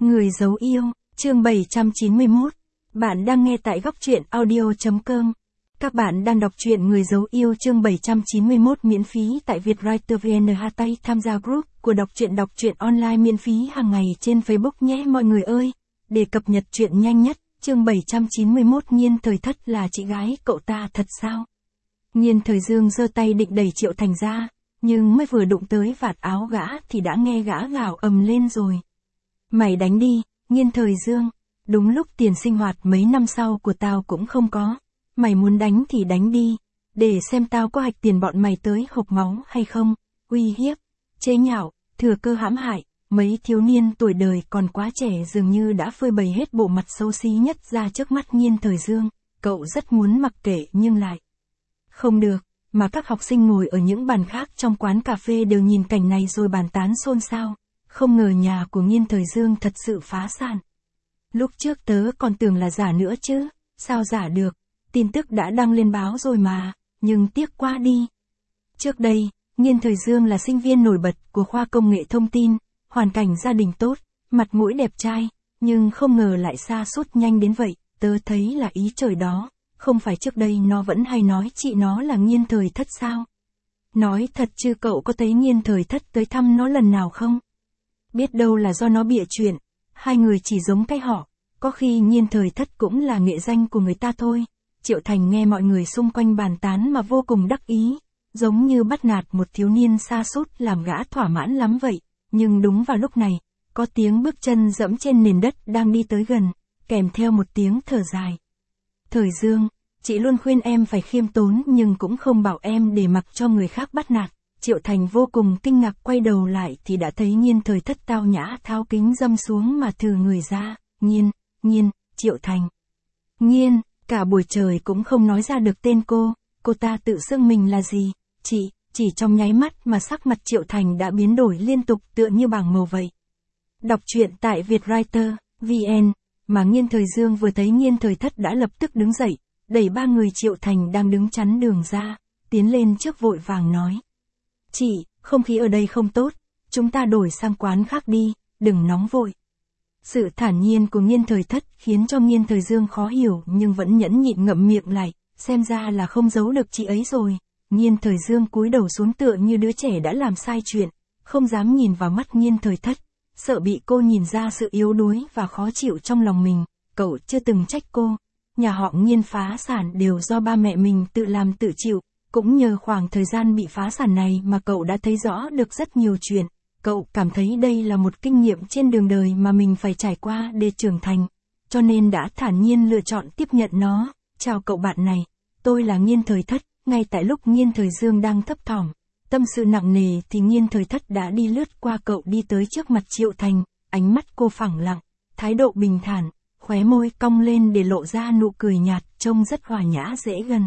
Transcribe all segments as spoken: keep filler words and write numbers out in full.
Người giấu yêu, chương bảy trăm chín mươi mốt. Bạn đang nghe tại góc truyện audio.com. Các bạn đang đọc truyện Người giấu yêu chương bảy trăm chín mươi mốt miễn phí tại Vietwriter vê en. Hashtag tham gia group của đọc truyện đọc truyện online miễn phí hàng ngày trên Facebook nhé mọi người ơi. Để cập nhật truyện nhanh nhất, chương bảy trăm chín mươi mốt Nhiên Thời Thất là chị gái cậu ta thật sao? Nhiên Thời Dương giơ tay định đẩy Triệu Thành ra, nhưng mới vừa đụng tới vạt áo gã thì đã nghe gã gào ầm lên rồi. Mày đánh đi, Nhiên Thời Dương, đúng lúc tiền sinh hoạt mấy năm sau của tao cũng không có. Mày muốn đánh thì đánh đi, để xem tao có hạch tiền bọn mày tới hộc máu hay không. Uy hiếp, chế nhạo, thừa cơ hãm hại, mấy thiếu niên tuổi đời còn quá trẻ dường như đã phơi bày hết bộ mặt xấu xí nhất ra trước mắt Nhiên Thời Dương. Cậu rất muốn mặc kệ nhưng lại không được, mà các học sinh ngồi ở những bàn khác trong quán cà phê đều nhìn cảnh này rồi bàn tán xôn xao. Không ngờ nhà của Nhiên Thời Dương thật sự phá sản. Lúc trước tớ còn tưởng là giả nữa chứ, sao giả được, tin tức đã đăng lên báo rồi mà, nhưng tiếc quá đi. Trước đây, Nhiên Thời Dương là sinh viên nổi bật của khoa công nghệ thông tin, hoàn cảnh gia đình tốt, mặt mũi đẹp trai, nhưng không ngờ lại sa sút nhanh đến vậy, tớ thấy là ý trời đó, không phải trước đây nó vẫn hay nói chị nó là Nhiên Thời Thất sao? Nói thật chứ cậu có thấy Nhiên Thời Thất tới thăm nó lần nào không? Biết đâu là do nó bịa chuyện, hai người chỉ giống cái họ, có khi Nhiên Thời Thất cũng là nghệ danh của người ta thôi. Triệu Thành nghe mọi người xung quanh bàn tán mà vô cùng đắc ý, giống như bắt nạt một thiếu niên sa sút làm gã thỏa mãn lắm vậy. Nhưng đúng vào lúc này, có tiếng bước chân dẫm trên nền đất đang đi tới gần, kèm theo một tiếng thở dài. Thời Dương, chị luôn khuyên em phải khiêm tốn nhưng cũng không bảo em để mặc cho người khác bắt nạt. Triệu Thành vô cùng kinh ngạc quay đầu lại thì đã thấy Nhiên Thời Thất tao nhã tháo kính dâm xuống mà thừ người ra. Nhiên, Nhiên, Triệu Thành. Nhiên, cả buổi trời cũng không nói ra được tên cô, cô ta tự xưng mình là gì, chị, chỉ trong nháy mắt mà sắc mặt Triệu Thành đã biến đổi liên tục tựa như bảng màu vậy. Đọc truyện tại Vietwriter, vê en, mà Nhiên Thời Dương vừa thấy Nhiên Thời Thất đã lập tức đứng dậy, đẩy ba người Triệu Thành đang đứng chắn đường ra, tiến lên trước vội vàng nói. Chị, không khí ở đây không tốt, chúng ta đổi sang quán khác đi, đừng nóng vội. Sự thản nhiên của Nhiên Thời Thất khiến cho Nhiên Thời Dương khó hiểu nhưng vẫn nhẫn nhịn ngậm miệng lại, xem ra là không giấu được chị ấy rồi. Nhiên Thời Dương cúi đầu xuống tựa như đứa trẻ đã làm sai chuyện, không dám nhìn vào mắt Nhiên Thời Thất, sợ bị cô nhìn ra sự yếu đuối và khó chịu trong lòng mình. Cậu chưa từng trách cô, nhà họ Nhiên phá sản đều do ba mẹ mình tự làm tự chịu. Cũng nhờ khoảng thời gian bị phá sản này mà cậu đã thấy rõ được rất nhiều chuyện. Cậu cảm thấy đây là một kinh nghiệm trên đường đời mà mình phải trải qua để trưởng thành, cho nên đã thản nhiên lựa chọn tiếp nhận nó. Chào cậu bạn này, tôi là Nhiên Thời Thất. Ngay tại lúc Nhiên Thời Dương đang thấp thỏm, tâm sự nặng nề thì Nhiên Thời Thất đã đi lướt qua cậu đi tới trước mặt Triệu Thành, ánh mắt cô phẳng lặng, thái độ bình thản, khóe môi cong lên để lộ ra nụ cười nhạt, trông rất hòa nhã dễ gần.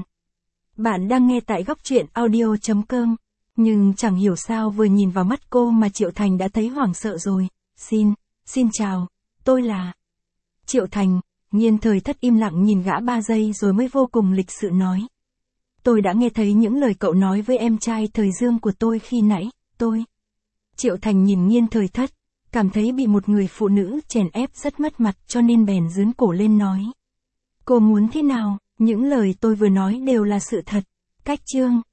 Bạn đang nghe tại góc truyện audio.com, nhưng chẳng hiểu sao vừa nhìn vào mắt cô mà Triệu Thành đã thấy hoảng sợ rồi. Xin, xin chào, tôi là Triệu Thành. Nhiên Thời Thất im lặng nhìn gã ba giây rồi mới vô cùng lịch sự nói. Tôi đã nghe thấy những lời cậu nói với em trai Thời Dương của tôi khi nãy, tôi. Triệu Thành nhìn Nhiên Thời Thất, cảm thấy bị một người phụ nữ chèn ép rất mất mặt cho nên bèn giương cổ lên nói. Cô muốn thế nào? Những lời tôi vừa nói đều là sự thật. Cách chương